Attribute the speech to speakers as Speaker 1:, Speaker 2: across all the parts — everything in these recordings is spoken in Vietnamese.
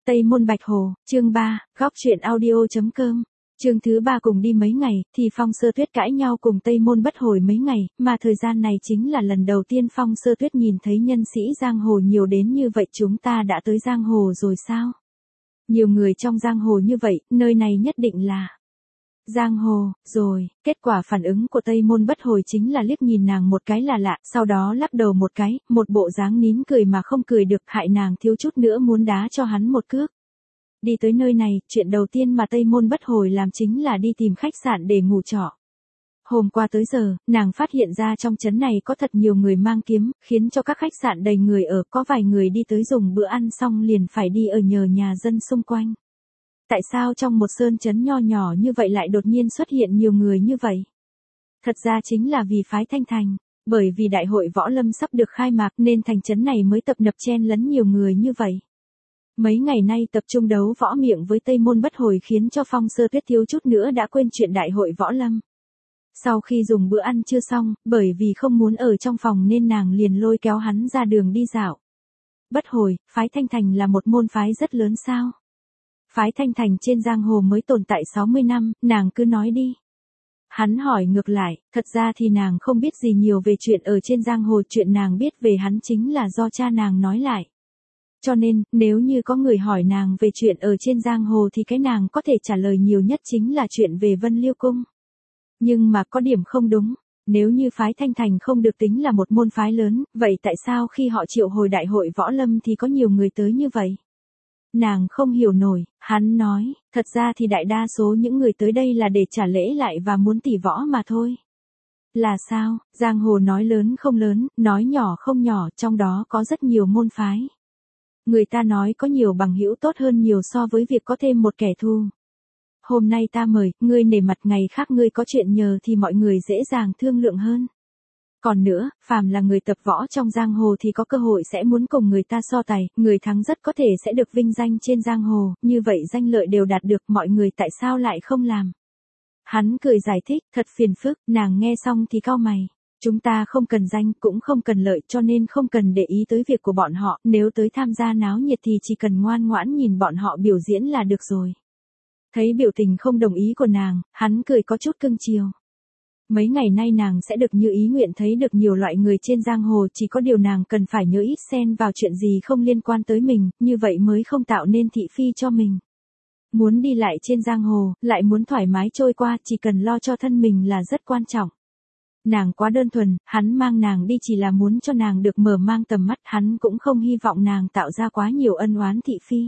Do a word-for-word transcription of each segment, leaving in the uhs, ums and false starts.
Speaker 1: Tây Môn Bạch Hồ, chương ba, góc truyện audio.com. Chương thứ ba cùng đi mấy ngày, thì Phong Sơ Tuyết cãi nhau cùng Tây Môn Bất Hồi mấy ngày, mà thời gian này chính là lần đầu tiên Phong Sơ Tuyết nhìn thấy nhân sĩ giang hồ nhiều đến như vậy. Chúng ta đã tới giang hồ rồi sao? Nhiều người trong giang hồ như vậy, nơi này nhất định là giang hồ, rồi. Kết quả phản ứng của Tây Môn Bất Hồi chính là liếc nhìn nàng một cái là lạ, sau đó lắc đầu một cái, một bộ dáng nín cười mà không cười được, hại nàng thiếu chút nữa muốn đá cho hắn một cước. Đi tới nơi này, chuyện đầu tiên mà Tây Môn Bất Hồi làm chính là đi tìm khách sạn để ngủ trọ. Hôm qua tới giờ, nàng phát hiện ra trong trấn này có thật nhiều người mang kiếm, khiến cho các khách sạn đầy người ở, có vài người đi tới dùng bữa ăn xong liền phải đi ở nhờ nhà dân xung quanh. Tại sao trong một sơn trấn nho nhỏ như vậy lại đột nhiên xuất hiện nhiều người như vậy? Thật ra chính là vì phái Thanh Thành, bởi vì đại hội võ lâm sắp được khai mạc nên thành trấn này mới tập nập chen lấn nhiều người như vậy. Mấy ngày nay tập trung đấu võ miệng với Tây Môn Bất Hồi khiến cho Phong Sơ Tuyết thiếu chút nữa đã quên chuyện đại hội võ lâm. Sau khi dùng bữa ăn chưa xong, bởi vì không muốn ở trong phòng nên nàng liền lôi kéo hắn ra đường đi dạo. Bất Hồi, phái Thanh Thành là một môn phái rất lớn sao? Phái Thanh Thành trên giang hồ mới tồn tại sáu mươi năm, nàng cứ nói đi. Hắn hỏi ngược lại, thật ra thì nàng không biết gì nhiều về chuyện ở trên giang hồ, chuyện nàng biết về hắn chính là do cha nàng nói lại. Cho nên, nếu như có người hỏi nàng về chuyện ở trên giang hồ thì cái nàng có thể trả lời nhiều nhất chính là chuyện về Vân Liêu Cung. Nhưng mà có điểm không đúng, nếu như phái Thanh Thành không được tính là một môn phái lớn, vậy tại sao khi họ triệu hồi đại hội võ lâm thì có nhiều người tới như vậy? Nàng không hiểu nổi, hắn nói, thật ra thì đại đa số những người tới đây là để trả lễ lại và muốn tỉ võ mà thôi. Là sao? Giang hồ nói lớn không lớn, nói nhỏ không nhỏ, trong đó có rất nhiều môn phái. Người ta nói có nhiều bằng hữu tốt hơn nhiều so với việc có thêm một kẻ thù. Hôm nay ta mời, ngươi nể mặt, ngày khác ngươi có chuyện nhờ thì mọi người dễ dàng thương lượng hơn. Còn nữa, phàm là người tập võ trong giang hồ thì có cơ hội sẽ muốn cùng người ta so tài, người thắng rất có thể sẽ được vinh danh trên giang hồ, như vậy danh lợi đều đạt được, mọi người tại sao lại không làm? Hắn cười giải thích, thật phiền phức, nàng nghe xong thì cau mày. Chúng ta không cần danh, cũng không cần lợi, cho nên không cần để ý tới việc của bọn họ, nếu tới tham gia náo nhiệt thì chỉ cần ngoan ngoãn nhìn bọn họ biểu diễn là được rồi. Thấy biểu tình không đồng ý của nàng, hắn cười có chút cưng chiều. Mấy ngày nay nàng sẽ được như ý nguyện thấy được nhiều loại người trên giang hồ, chỉ có điều nàng cần phải nhớ ít xen vào chuyện gì không liên quan tới mình, như vậy mới không tạo nên thị phi cho mình. Muốn đi lại trên giang hồ, lại muốn thoải mái trôi qua, chỉ cần lo cho thân mình là rất quan trọng. Nàng quá đơn thuần, hắn mang nàng đi chỉ là muốn cho nàng được mở mang tầm mắt, hắn cũng không hy vọng nàng tạo ra quá nhiều ân oán thị phi.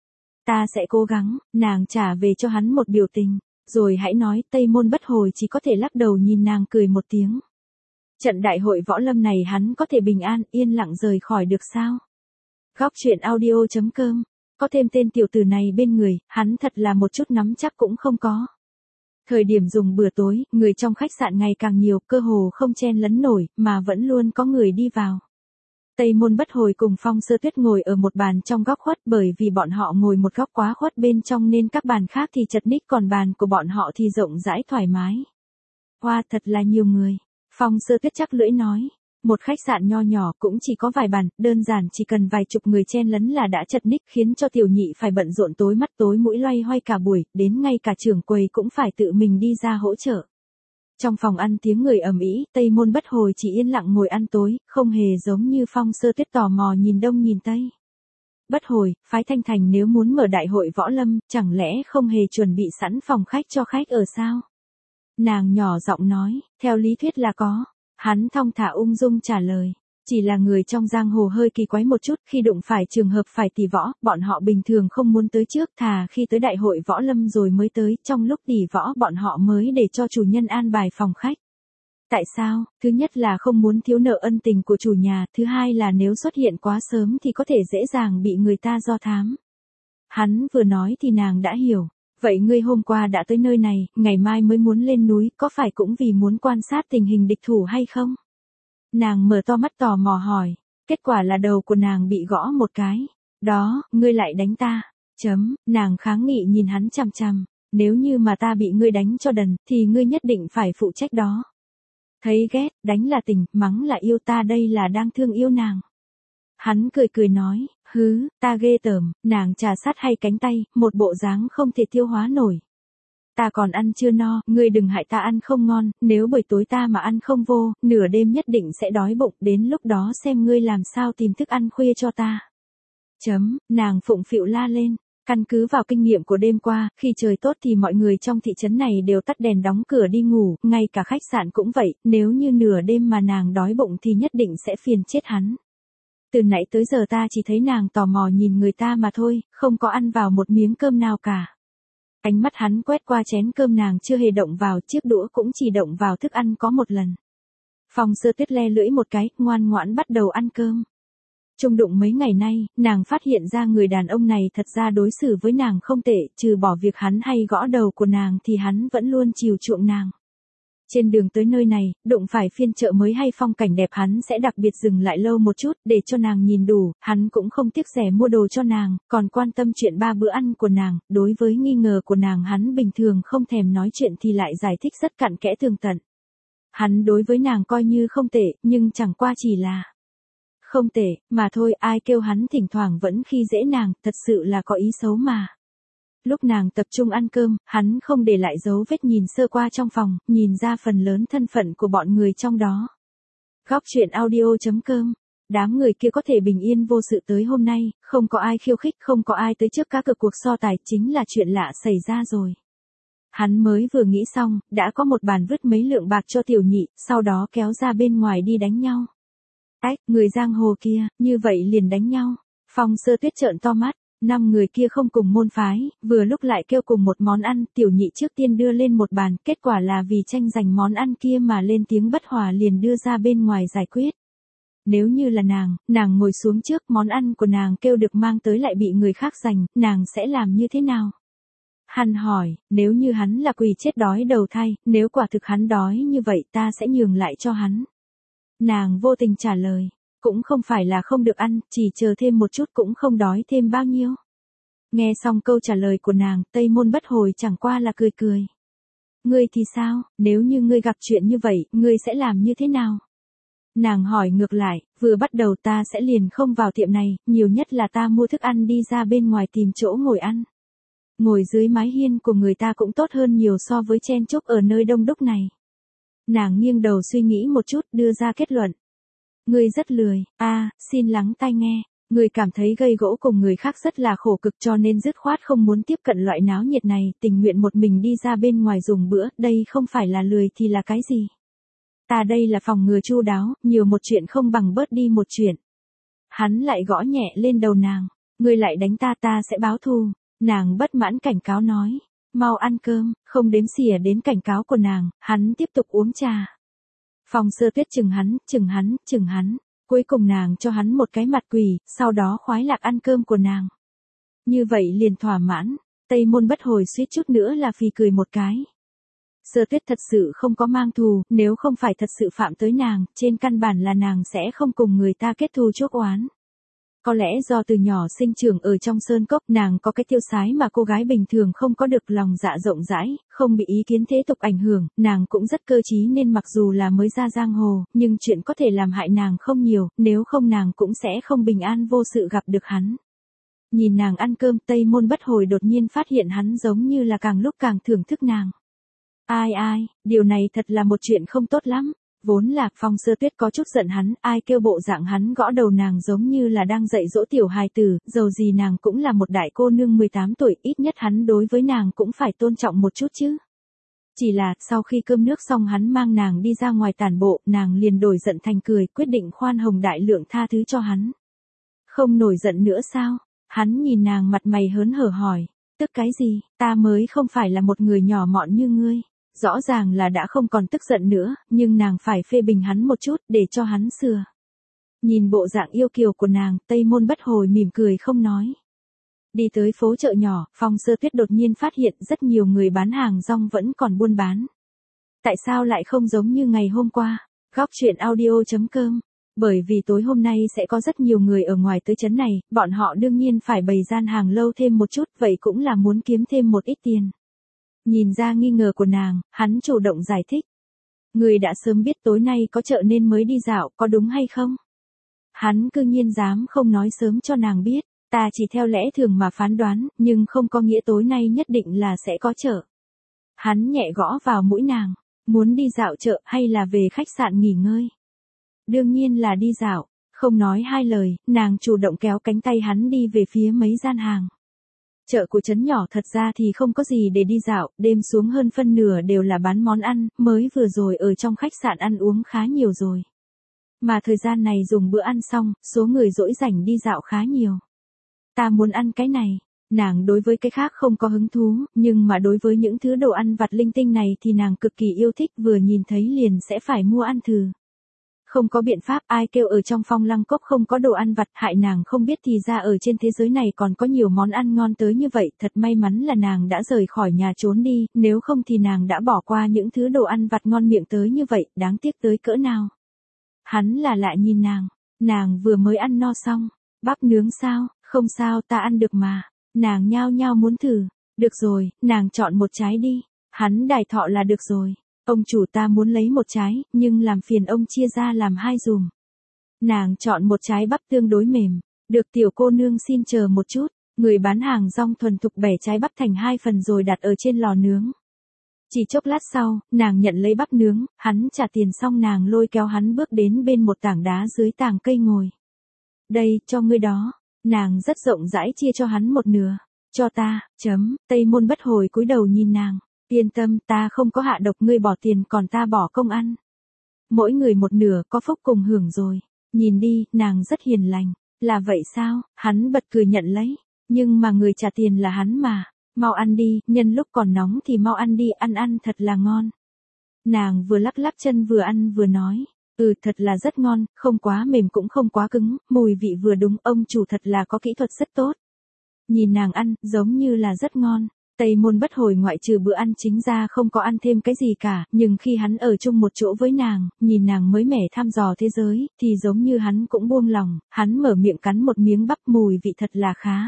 Speaker 1: Ta sẽ cố gắng, nàng trả về cho hắn một biểu tình, rồi hãy nói. Tây Môn Bất Hồi chỉ có thể lắc đầu nhìn nàng cười một tiếng. Trận đại hội võ lâm này hắn có thể bình an, yên lặng rời khỏi được sao? Góc truyện audio.com, có thêm tên tiểu tử này bên người, hắn thật là một chút nắm chắc cũng không có. Thời điểm dùng bữa tối, người trong khách sạn ngày càng nhiều, cơ hồ không chen lấn nổi, mà vẫn luôn có người đi vào. Tây Môn Bất Hồi cùng Phong Sơ Tuyết ngồi ở một bàn trong góc khuất, bởi vì bọn họ ngồi một góc quá khuất bên trong nên các bàn khác thì chật ních, còn bàn của bọn họ thì rộng rãi thoải mái. Hoa, thật là nhiều người. Phong Sơ Tuyết chắc lưỡi nói. Một khách sạn nho nhỏ cũng chỉ có vài bàn, đơn giản chỉ cần vài chục người chen lấn là đã chật ních, khiến cho tiểu nhị phải bận rộn tối mắt tối mũi loay hoay cả buổi, đến ngay cả trưởng quầy cũng phải tự mình đi ra hỗ trợ. Trong phòng ăn tiếng người ầm ĩ, Tây Môn Bất Hồi chỉ yên lặng ngồi ăn tối, không hề giống như Phong Sơ Tuyết tò mò nhìn đông nhìn tây. Bất Hồi, phái Thanh Thành nếu muốn mở đại hội võ lâm, chẳng lẽ không hề chuẩn bị sẵn phòng khách cho khách ở sao? Nàng nhỏ giọng nói, theo lý thuyết là có. Hắn thong thả ung dung trả lời, chỉ là người trong giang hồ hơi kỳ quái một chút, khi đụng phải trường hợp phải tỉ võ, bọn họ bình thường không muốn tới trước, thà khi tới đại hội võ lâm rồi mới tới, trong lúc tỉ võ bọn họ mới để cho chủ nhân an bài phòng khách. Tại sao? Thứ nhất là không muốn thiếu nợ ân tình của chủ nhà, thứ hai là nếu xuất hiện quá sớm thì có thể dễ dàng bị người ta do thám. Hắn vừa nói thì nàng đã hiểu. Vậy ngươi hôm qua đã tới nơi này, ngày mai mới muốn lên núi, có phải cũng vì muốn quan sát tình hình địch thủ hay không? Nàng mở to mắt tò mò hỏi, kết quả là đầu của nàng bị gõ một cái. Đó, ngươi lại đánh ta. Chấm, nàng kháng nghị nhìn hắn chằm chằm, nếu như mà ta bị ngươi đánh cho đần, thì ngươi nhất định phải phụ trách đó. Thấy ghét, đánh là tình, mắng là yêu, ta đây là đang thương yêu nàng. Hắn cười cười nói, hứ, ta ghê tởm, nàng trà sát hay cánh tay, một bộ dáng không thể tiêu hóa nổi. Ta còn ăn chưa no, ngươi đừng hại ta ăn không ngon, nếu buổi tối ta mà ăn không vô, nửa đêm nhất định sẽ đói bụng, đến lúc đó xem ngươi làm sao tìm thức ăn khuya cho ta. Chấm, nàng phụng phịu la lên. Căn cứ vào kinh nghiệm của đêm qua, khi trời tốt thì mọi người trong thị trấn này đều tắt đèn đóng cửa đi ngủ, ngay cả khách sạn cũng vậy, nếu như nửa đêm mà nàng đói bụng thì nhất định sẽ phiền chết hắn. Từ nãy tới giờ ta chỉ thấy nàng tò mò nhìn người ta mà thôi, không có ăn vào một miếng cơm nào cả. Ánh mắt hắn quét qua chén cơm nàng chưa hề động vào, chiếc đũa cũng chỉ động vào thức ăn có một lần. Phong Sơ Tuyết le lưỡi một cái, ngoan ngoãn bắt đầu ăn cơm. Chung đụng mấy ngày nay, nàng phát hiện ra người đàn ông này thật ra đối xử với nàng không tệ, trừ bỏ việc hắn hay gõ đầu của nàng thì hắn vẫn luôn chiều chuộng nàng. Trên đường tới nơi này, đụng phải phiên chợ mới hay phong cảnh đẹp hắn sẽ đặc biệt dừng lại lâu một chút để cho nàng nhìn đủ, hắn cũng không tiếc rẻ mua đồ cho nàng, còn quan tâm chuyện ba bữa ăn của nàng, đối với nghi ngờ của nàng hắn bình thường không thèm nói chuyện thì lại giải thích rất cặn kẽ tường tận. Hắn đối với nàng coi như không tệ, nhưng chẳng qua chỉ là không tệ, mà thôi, ai kêu hắn thỉnh thoảng vẫn khi dễ nàng, thật sự là có ý xấu mà. Lúc nàng tập trung ăn cơm, hắn không để lại dấu vết nhìn sơ qua trong phòng, nhìn ra phần lớn thân phận của bọn người trong đó. Góc truyện audio chấm com. Đám người kia có thể bình yên vô sự tới hôm nay, không có ai khiêu khích, không có ai tới trước các cược cuộc so tài, chính là chuyện lạ xảy ra rồi. Hắn mới vừa nghĩ xong, đã có một bàn vứt mấy lượng bạc cho tiểu nhị, sau đó kéo ra bên ngoài đi đánh nhau. Ách, người giang hồ kia, như vậy liền đánh nhau. Phong Sơ Tuyết trợn to mắt, năm người kia không cùng môn phái, vừa lúc lại kêu cùng một món ăn, tiểu nhị trước tiên đưa lên một bàn, kết quả là vì tranh giành món ăn kia mà lên tiếng bất hòa liền đưa ra bên ngoài giải quyết. Nếu như là nàng, nàng ngồi xuống trước, món ăn của nàng kêu được mang tới lại bị người khác giành, nàng sẽ làm như thế nào? Hắn hỏi, nếu như hắn là quỳ chết đói đầu thai, nếu quả thực hắn đói như vậy ta sẽ nhường lại cho hắn. Nàng vô tình trả lời, cũng không phải là không được ăn, chỉ chờ thêm một chút cũng không đói thêm bao nhiêu. Nghe xong câu trả lời của nàng, Tây Môn Bất Hồi chẳng qua là cười cười. Ngươi thì sao, nếu như ngươi gặp chuyện như vậy, ngươi sẽ làm như thế nào? Nàng hỏi ngược lại, vừa bắt đầu ta sẽ liền không vào tiệm này, nhiều nhất là ta mua thức ăn đi ra bên ngoài tìm chỗ ngồi ăn. Ngồi dưới mái hiên của người ta cũng tốt hơn nhiều so với chen chúc ở nơi đông đúc này. Nàng nghiêng đầu suy nghĩ một chút, đưa ra kết luận. Ngươi rất lười, a, à, xin lắng tai nghe, ngươi cảm thấy gây gỗ cùng người khác rất là khổ cực cho nên dứt khoát không muốn tiếp cận loại náo nhiệt này, tình nguyện một mình đi ra bên ngoài dùng bữa, đây không phải là lười thì là cái gì? Ta đây là phòng ngừa chu đáo, nhiều một chuyện không bằng bớt đi một chuyện. Hắn lại gõ nhẹ lên đầu nàng, ngươi lại đánh ta ta sẽ báo thù, nàng bất mãn cảnh cáo nói. Mau ăn cơm, không đếm xỉa đến cảnh cáo của nàng, hắn tiếp tục uống trà. Phong Sơ Tuyết chừng hắn, chừng hắn, chừng hắn, cuối cùng nàng cho hắn một cái mặt quỳ, sau đó khoái lạc ăn cơm của nàng. Như vậy liền thỏa mãn, Tây Môn Bất Hồi suýt chút nữa là phì cười một cái. Sơ Tuyết thật sự không có mang thù, nếu không phải thật sự phạm tới nàng, trên căn bản là nàng sẽ không cùng người ta kết thù chuốc oán. Có lẽ do từ nhỏ sinh trưởng ở trong sơn cốc, nàng có cái tiêu sái mà cô gái bình thường không có được, lòng dạ rộng rãi, không bị ý kiến thế tục ảnh hưởng, nàng cũng rất cơ trí nên mặc dù là mới ra giang hồ, nhưng chuyện có thể làm hại nàng không nhiều, nếu không nàng cũng sẽ không bình an vô sự gặp được hắn. Nhìn nàng ăn cơm, Tây Môn Bất Hồi đột nhiên phát hiện hắn giống như là càng lúc càng thưởng thức nàng. Ai ai, điều này thật là một chuyện không tốt lắm. Vốn là Phong Sơ Tuyết có chút giận hắn, ai kêu bộ dạng hắn gõ đầu nàng giống như là đang dạy dỗ tiểu hài tử, dầu gì nàng cũng là một đại cô nương mười tám tuổi, ít nhất hắn đối với nàng cũng phải tôn trọng một chút chứ. Chỉ là, sau khi cơm nước xong hắn mang nàng đi ra ngoài tản bộ, nàng liền đổi giận thành cười, quyết định khoan hồng đại lượng tha thứ cho hắn. Không nổi giận nữa sao? Hắn nhìn nàng mặt mày hớn hở hỏi, tức cái gì, ta mới không phải là một người nhỏ mọn như ngươi. Rõ ràng là đã không còn tức giận nữa, nhưng nàng phải phê bình hắn một chút để cho hắn sửa. Nhìn bộ dạng yêu kiều của nàng, Tây Môn Bất Hồi mỉm cười không nói. Đi tới phố chợ nhỏ, Phong Sơ Tuyết đột nhiên phát hiện rất nhiều người bán hàng rong vẫn còn buôn bán. Tại sao lại không giống như ngày hôm qua? Góc truyện audio chấm com. Bởi vì tối hôm nay sẽ có rất nhiều người ở ngoài tới trấn này, bọn họ đương nhiên phải bày gian hàng lâu thêm một chút, vậy cũng là muốn kiếm thêm một ít tiền. Nhìn ra nghi ngờ của nàng, hắn chủ động giải thích. Người đã sớm biết tối nay có chợ nên mới đi dạo, có đúng hay không? Hắn cư nhiên dám không nói sớm cho nàng biết, ta chỉ theo lẽ thường mà phán đoán, nhưng không có nghĩa tối nay nhất định là sẽ có chợ. Hắn nhẹ gõ vào mũi nàng, muốn đi dạo chợ hay là về khách sạn nghỉ ngơi? Đương nhiên là đi dạo, không nói hai lời, nàng chủ động kéo cánh tay hắn đi về phía mấy gian hàng. Chợ của trấn nhỏ thật ra thì không có gì để đi dạo, đêm xuống hơn phân nửa đều là bán món ăn, mới vừa rồi ở trong khách sạn ăn uống khá nhiều rồi. Mà thời gian này dùng bữa ăn xong, số người rỗi rảnh đi dạo khá nhiều. Ta muốn ăn cái này. Nàng đối với cái khác không có hứng thú, nhưng mà đối với những thứ đồ ăn vặt linh tinh này thì nàng cực kỳ yêu thích, vừa nhìn thấy liền sẽ phải mua ăn thử. Không có biện pháp, ai kêu ở trong Phong Lăng Cốc không có đồ ăn vặt, hại nàng không biết thì ra ở trên thế giới này còn có nhiều món ăn ngon tới như vậy, thật may mắn là nàng đã rời khỏi nhà trốn đi, nếu không thì nàng đã bỏ qua những thứ đồ ăn vặt ngon miệng tới như vậy, đáng tiếc tới cỡ nào. Hắn là lạ nhìn nàng, nàng vừa mới ăn no xong, bắp nướng sao, không sao ta ăn được mà, nàng nhao nhao muốn thử, được rồi, nàng chọn một trái đi, hắn đài thọ là được rồi. Ông chủ ta muốn lấy một trái, nhưng làm phiền ông chia ra làm hai dùm. Nàng chọn một trái bắp tương đối mềm. Được tiểu cô nương xin chờ một chút. Người bán hàng rong thuần thục bẻ trái bắp thành hai phần rồi đặt ở trên lò nướng. Chỉ chốc lát sau, nàng nhận lấy bắp nướng, hắn trả tiền xong nàng lôi kéo hắn bước đến bên một tảng đá dưới tàng cây ngồi. Đây, cho ngươi đó. Nàng rất rộng rãi chia cho hắn một nửa. Cho ta, chấm, Tây Môn Bất Hồi cúi đầu nhìn nàng. Yên tâm, ta không có hạ độc, ngươi bỏ tiền còn ta bỏ công ăn. Mỗi người một nửa, có phúc cùng hưởng rồi. Nhìn đi, nàng rất hiền lành. Là vậy sao? Hắn bật cười nhận lấy. Nhưng mà người trả tiền là hắn mà. Mau ăn đi, nhân lúc còn nóng thì mau ăn đi, ăn ăn thật là ngon. Nàng vừa lắc lắc chân vừa ăn vừa nói. Ừ, thật là rất ngon, không quá mềm cũng không quá cứng, mùi vị vừa đúng, ông chủ thật là có kỹ thuật rất tốt. Nhìn nàng ăn, giống như là rất ngon. Tây Môn Bất Hồi ngoại trừ bữa ăn chính ra không có ăn thêm cái gì cả, nhưng khi hắn ở chung một chỗ với nàng, nhìn nàng mới mẻ thăm dò thế giới, thì giống như hắn cũng buông lòng, hắn mở miệng cắn một miếng bắp, mùi vị thật là khá.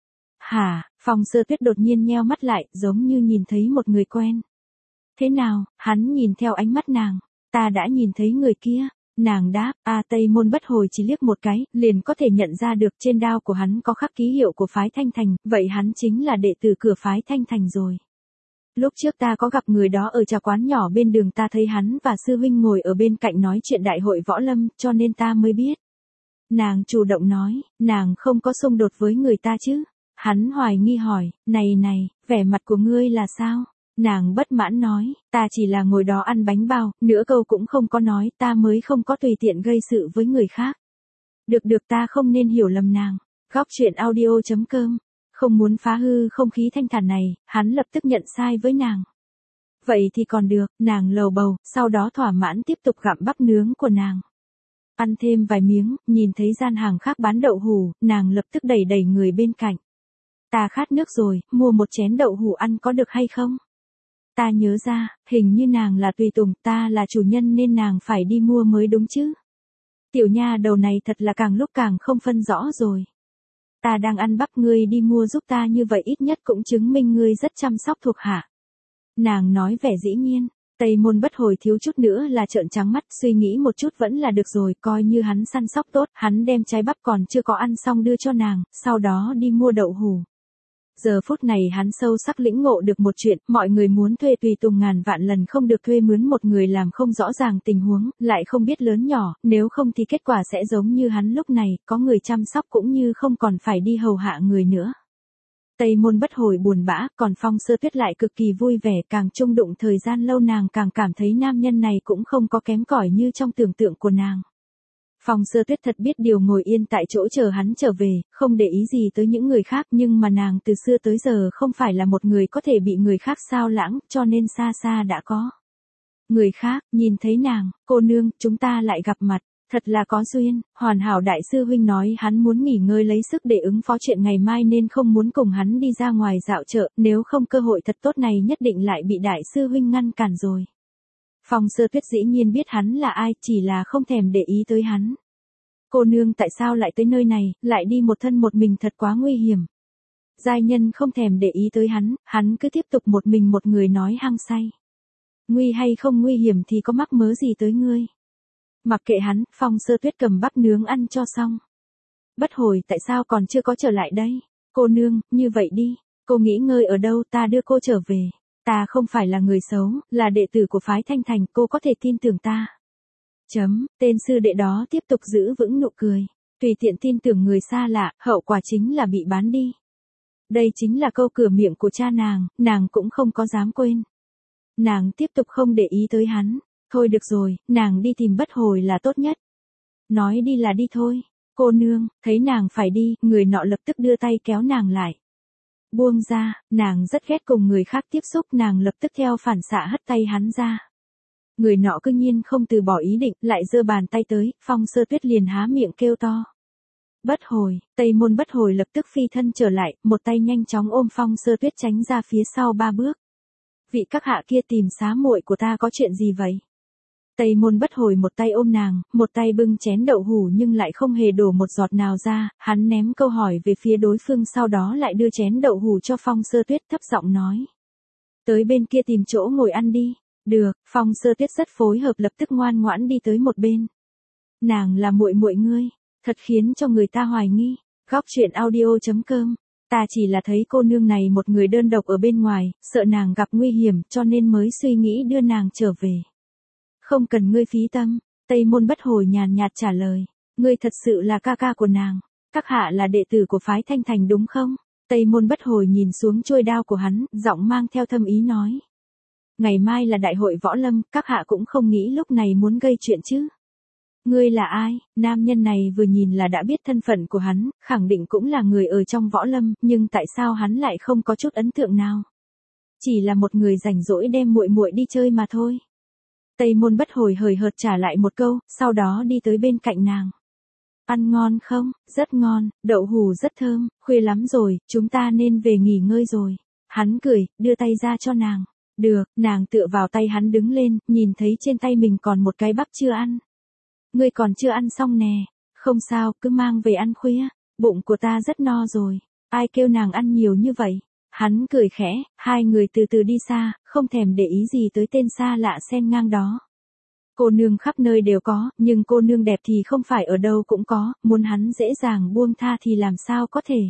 Speaker 1: Hả, Phong Sơ Tuyết đột nhiên nheo mắt lại, giống như nhìn thấy một người quen. Thế nào, hắn nhìn theo ánh mắt nàng, ta đã nhìn thấy người kia. Nàng đáp, a Tây Môn Bất Hồi chỉ liếc một cái, liền có thể nhận ra được trên đao của hắn có khắc ký hiệu của phái Thanh Thành, vậy hắn chính là đệ tử cửa phái Thanh Thành rồi. Lúc trước ta có gặp người đó ở trà quán nhỏ bên đường, ta thấy hắn và sư huynh ngồi ở bên cạnh nói chuyện đại hội võ lâm, cho nên ta mới biết. Nàng chủ động nói, nàng không có xung đột với người ta chứ. Hắn hoài nghi hỏi, này này, vẻ mặt của ngươi là sao? Nàng bất mãn nói, ta chỉ là ngồi đó ăn bánh bao, nửa câu cũng không có nói, ta mới không có tùy tiện gây sự với người khác. Được được, ta không nên hiểu lầm nàng. Góc truyện audio chấm com. Không muốn phá hư không khí thanh thản này, hắn lập tức nhận sai với nàng. Vậy thì còn được, nàng lầu bầu, sau đó thỏa mãn tiếp tục gặm bắp nướng của nàng. Ăn thêm vài miếng, nhìn thấy gian hàng khác bán đậu hủ, nàng lập tức đẩy đẩy người bên cạnh. Ta khát nước rồi, mua một chén đậu hủ ăn có được hay không? Ta nhớ ra, hình như nàng là tùy tùng, ta là chủ nhân nên nàng phải đi mua mới đúng chứ. Tiểu nha đầu này thật là càng lúc càng không phân rõ rồi. Ta đang ăn bắp, ngươi đi mua giúp ta như vậy ít nhất cũng chứng minh ngươi rất chăm sóc thuộc hạ. Nàng nói vẻ dĩ nhiên, Tây Môn Bất Hồi thiếu chút nữa là trợn trắng mắt, suy nghĩ một chút vẫn là được rồi, coi như hắn săn sóc tốt, hắn đem trái bắp còn chưa có ăn xong đưa cho nàng, sau đó đi mua đậu hủ. Giờ phút này hắn sâu sắc lĩnh ngộ được một chuyện, mọi người muốn thuê tùy tùng ngàn vạn lần không được thuê mướn một người làm không rõ ràng tình huống, lại không biết lớn nhỏ, nếu không thì kết quả sẽ giống như hắn lúc này, có người chăm sóc cũng như không còn phải đi hầu hạ người nữa. Tây Môn Bất Hồi buồn bã, còn Phong Sơ Tuyết lại cực kỳ vui vẻ, càng chung đụng thời gian lâu nàng càng cảm thấy nam nhân này cũng không có kém cỏi như trong tưởng tượng của nàng. Phong Sơ Tuyết thật biết điều, ngồi yên tại chỗ chờ hắn trở về, không để ý gì tới những người khác, nhưng mà nàng từ xưa tới giờ không phải là một người có thể bị người khác sao lãng, cho nên xa xa đã có. Người khác, nhìn thấy nàng, cô nương, chúng ta lại gặp mặt, thật là có duyên, Hoàn Hảo đại sư huynh nói hắn muốn nghỉ ngơi lấy sức để ứng phó chuyện ngày mai nên không muốn cùng hắn đi ra ngoài dạo chợ, nếu không cơ hội thật tốt này nhất định lại bị đại sư huynh ngăn cản rồi. Phong Sơ Tuyết dĩ nhiên biết hắn là ai, chỉ là không thèm để ý tới hắn. Cô nương tại sao lại tới nơi này, lại đi một thân một mình thật quá nguy hiểm. Giai nhân không thèm để ý tới hắn, hắn cứ tiếp tục một mình một người nói hăng say. Nguy hay không nguy hiểm thì có mắc mớ gì tới ngươi. Mặc kệ hắn, Phong Sơ Tuyết cầm bắp nướng ăn cho xong. Bất Hồi, tại sao còn chưa có trở lại đây? Cô nương, như vậy đi, cô nghỉ ngơi ở đâu, ta đưa cô trở về. Ta không phải là người xấu, là đệ tử của phái Thanh Thành, cô có thể tin tưởng ta. Chấm, tên sư đệ đó tiếp tục giữ vững nụ cười. Tùy tiện tin tưởng người xa lạ, hậu quả chính là bị bán đi. Đây chính là câu cửa miệng của cha nàng, nàng cũng không có dám quên. Nàng tiếp tục không để ý tới hắn. Thôi được rồi, nàng đi tìm Bất Hồi là tốt nhất. Nói đi là đi thôi. Cô nương, thấy nàng phải đi, người nọ lập tức đưa tay kéo nàng lại. Buông ra, nàng rất ghét cùng người khác tiếp xúc, nàng lập tức theo phản xạ hất tay hắn ra. Người nọ cư nhiên không từ bỏ ý định, lại giơ bàn tay tới, Phong Sơ Tuyết liền há miệng kêu to. Bất Hồi, Tây Môn Bất Hồi lập tức phi thân trở lại, một tay nhanh chóng ôm Phong Sơ Tuyết tránh ra phía sau ba bước. Vị các hạ kia tìm xá muội của ta có chuyện gì vậy? Tây Môn Bất Hồi một tay ôm nàng, một tay bưng chén đậu hủ nhưng lại không hề đổ một giọt nào ra, hắn ném câu hỏi về phía đối phương sau đó lại đưa chén đậu hủ cho Phong Sơ Tuyết thấp giọng nói. Tới bên kia tìm chỗ ngồi ăn đi. Được, Phong Sơ Tuyết rất phối hợp lập tức ngoan ngoãn đi tới một bên. Nàng là muội muội ngươi, thật khiến cho người ta hoài nghi. Góc truyện audio chấm com. Ta chỉ là thấy cô nương này một người đơn độc ở bên ngoài, sợ nàng gặp nguy hiểm cho nên mới suy nghĩ đưa nàng trở về. Không cần ngươi phí tâm, Tây Môn Bất Hồi nhàn nhạt trả lời. Ngươi thật sự là ca ca của nàng. Các hạ là đệ tử của phái Thanh Thành đúng không? Tây Môn Bất Hồi nhìn xuống chuôi đao của hắn, giọng mang theo thâm ý nói. Ngày mai là đại hội võ lâm, các hạ cũng không nghĩ lúc này muốn gây chuyện chứ. Ngươi là ai? Nam nhân này vừa nhìn là đã biết thân phận của hắn, khẳng định cũng là người ở trong võ lâm, nhưng tại sao hắn lại không có chút ấn tượng nào? Chỉ là một người rảnh rỗi đem muội muội đi chơi mà thôi. Tây Môn Bất Hồi hời hợt trả lại một câu, sau đó đi tới bên cạnh nàng. Ăn ngon không? Rất ngon, đậu hủ rất thơm, khuya lắm rồi, chúng ta nên về nghỉ ngơi rồi. Hắn cười, đưa tay ra cho nàng. Được, nàng tựa vào tay hắn đứng lên, nhìn thấy trên tay mình còn một cái bắp chưa ăn. Ngươi còn chưa ăn xong nè. Không sao, cứ mang về ăn khuya. Bụng của ta rất no rồi. Ai kêu nàng ăn nhiều như vậy? Hắn cười khẽ, hai người từ từ đi xa, không thèm để ý gì tới tên xa lạ xen ngang đó. Cô nương khắp nơi đều có, nhưng cô nương đẹp thì không phải ở đâu cũng có, muốn hắn dễ dàng buông tha thì làm sao có thể.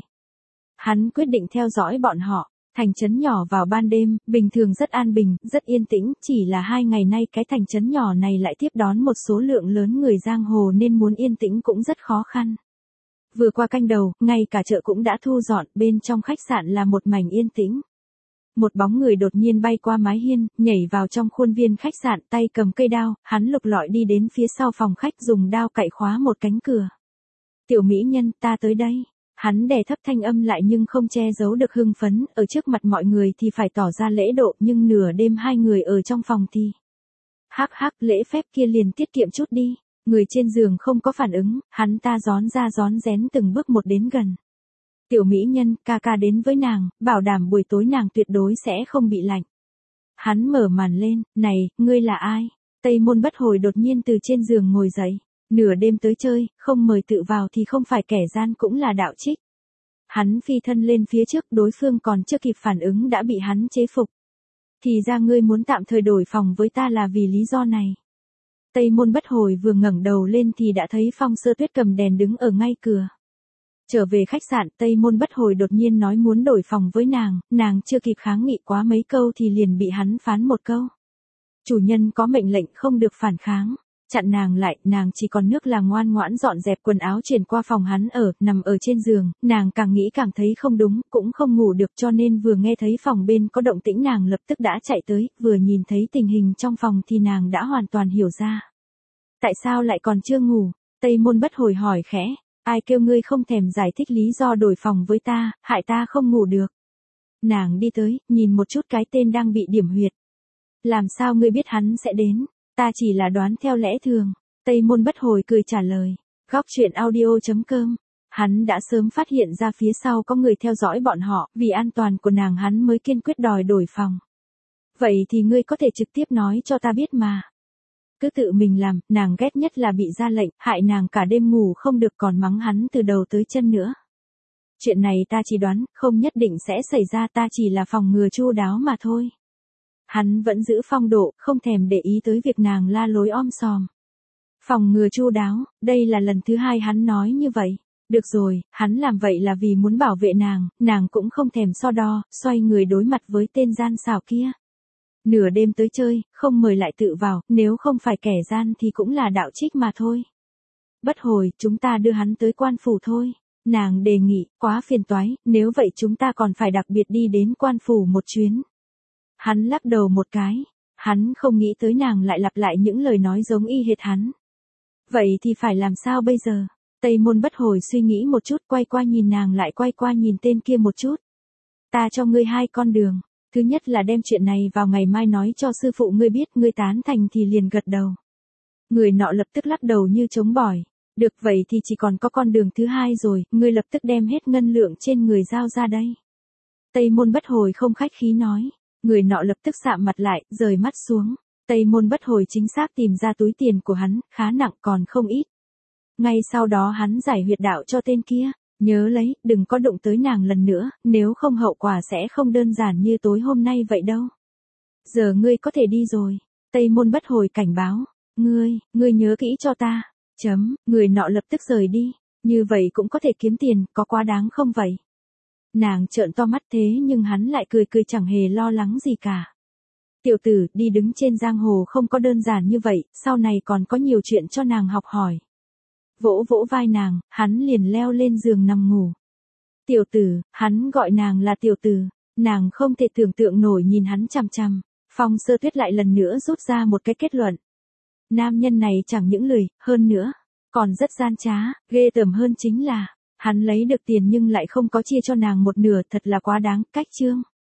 Speaker 1: Hắn quyết định theo dõi bọn họ. Thành trấn nhỏ vào ban đêm, bình thường rất an bình, rất yên tĩnh, chỉ là hai ngày nay cái thành trấn nhỏ này lại tiếp đón một số lượng lớn người giang hồ nên muốn yên tĩnh cũng rất khó khăn. Vừa qua canh đầu, ngay cả chợ cũng đã thu dọn, bên trong khách sạn là một mảnh yên tĩnh. Một bóng người đột nhiên bay qua mái hiên, nhảy vào trong khuôn viên khách sạn, tay cầm cây đao, hắn lục lọi đi đến phía sau phòng khách dùng đao cạy khóa một cánh cửa. Tiểu mỹ nhân, ta tới đây. Hắn đè thấp thanh âm lại nhưng không che giấu được hưng phấn, ở trước mặt mọi người thì phải tỏ ra lễ độ, nhưng nửa đêm hai người ở trong phòng thì. Hắc hắc, lễ phép kia liền tiết kiệm chút đi. Người trên giường không có phản ứng, hắn ta gión ra gión rén từng bước một đến gần. Tiểu mỹ nhân, ca ca đến với nàng, bảo đảm buổi tối nàng tuyệt đối sẽ không bị lạnh. Hắn mở màn lên, này, ngươi là ai? Tây Môn Bất Hồi đột nhiên từ trên giường ngồi dậy. Nửa đêm tới chơi, không mời tự vào thì không phải kẻ gian cũng là đạo trích. Hắn phi thân lên phía trước, đối phương còn chưa kịp phản ứng đã bị hắn chế phục. Thì ra ngươi muốn tạm thời đổi phòng với ta là vì lý do này. Tây Môn Bất Hồi vừa ngẩng đầu lên thì đã thấy Phong Sơ Tuyết cầm đèn đứng ở ngay cửa. Trở về khách sạn, Tây Môn Bất Hồi đột nhiên nói muốn đổi phòng với nàng, nàng chưa kịp kháng nghị quá mấy câu thì liền bị hắn phán một câu. Chủ nhân có mệnh lệnh không được phản kháng. Chặn nàng lại, nàng chỉ còn nước là ngoan ngoãn dọn dẹp quần áo chuyển qua phòng hắn ở, nằm ở trên giường, nàng càng nghĩ càng thấy không đúng, cũng không ngủ được cho nên vừa nghe thấy phòng bên có động tĩnh nàng lập tức đã chạy tới, vừa nhìn thấy tình hình trong phòng thì nàng đã hoàn toàn hiểu ra. Tại sao lại còn chưa ngủ? Tây Môn Bất Hồi hỏi khẽ, ai kêu ngươi không thèm giải thích lý do đổi phòng với ta, hại ta không ngủ được. Nàng đi tới, nhìn một chút cái tên đang bị điểm huyệt. Làm sao ngươi biết hắn sẽ đến? Ta chỉ là đoán theo lẽ thường. Tây Môn Bất Hồi cười trả lời. Góc truyện audio chấm com. Hắn đã sớm phát hiện ra phía sau có người theo dõi bọn họ, vì an toàn của nàng hắn mới kiên quyết đòi đổi phòng. Vậy thì ngươi có thể trực tiếp nói cho ta biết mà. Cứ tự mình làm, nàng ghét nhất là bị ra lệnh, hại nàng cả đêm ngủ không được còn mắng hắn từ đầu tới chân nữa. Chuyện này ta chỉ đoán, không nhất định sẽ xảy ra, ta chỉ là phòng ngừa chu đáo mà thôi. Hắn vẫn giữ phong độ, không thèm để ý tới việc nàng la lối om sòm. Phòng ngừa chu đáo, đây là lần thứ hai hắn nói như vậy. Được rồi, hắn làm vậy là vì muốn bảo vệ nàng, nàng cũng không thèm so đo, xoay người đối mặt với tên gian xảo kia. Nửa đêm tới chơi, không mời lại tự vào, nếu không phải kẻ gian thì cũng là đạo trích mà thôi. Bất hồi, chúng ta đưa hắn tới quan phủ thôi. Nàng đề nghị, quá phiền toái, nếu vậy chúng ta còn phải đặc biệt đi đến quan phủ một chuyến. Hắn lắc đầu một cái, hắn không nghĩ tới nàng lại lặp lại những lời nói giống y hệt hắn. Vậy thì phải làm sao bây giờ? Tây Môn Bất Hồi suy nghĩ một chút, quay qua nhìn nàng lại quay qua nhìn tên kia một chút. Ta cho ngươi hai con đường. Thứ nhất là đem chuyện này vào ngày mai nói cho sư phụ ngươi biết, ngươi tán thành thì liền gật đầu. Người nọ lập tức lắc đầu như chống bỏi. Được vậy thì chỉ còn có con đường thứ hai rồi, ngươi lập tức đem hết ngân lượng trên người giao ra đây. Tây Môn Bất Hồi không khách khí nói. Người nọ lập tức sạm mặt lại, rời mắt xuống. Tây Môn Bất Hồi chính xác tìm ra túi tiền của hắn, khá nặng còn không ít. Ngay sau đó hắn giải huyệt đạo cho tên kia. Nhớ lấy, đừng có đụng tới nàng lần nữa, nếu không hậu quả sẽ không đơn giản như tối hôm nay vậy đâu. Giờ ngươi có thể đi rồi. Tây Môn Bất Hồi cảnh báo. Ngươi, ngươi nhớ kỹ cho ta. Chấm, người nọ lập tức rời đi. Như vậy cũng có thể kiếm tiền, có quá đáng không vậy? Nàng trợn to mắt thế nhưng hắn lại cười cười chẳng hề lo lắng gì cả. Tiểu tử, đi đứng trên giang hồ không có đơn giản như vậy, sau này còn có nhiều chuyện cho nàng học hỏi. Vỗ vỗ vai nàng, hắn liền leo lên giường nằm ngủ. Tiểu tử, hắn gọi nàng là tiểu tử, nàng không thể tưởng tượng nổi nhìn hắn chằm chằm. Phong Sơ Tuyết lại lần nữa rút ra một cái kết luận. Nam nhân này chẳng những lười, hơn nữa, còn rất gian trá, ghê tởm hơn chính là, hắn lấy được tiền nhưng lại không có chia cho nàng một nửa, thật là quá đáng, cách chương.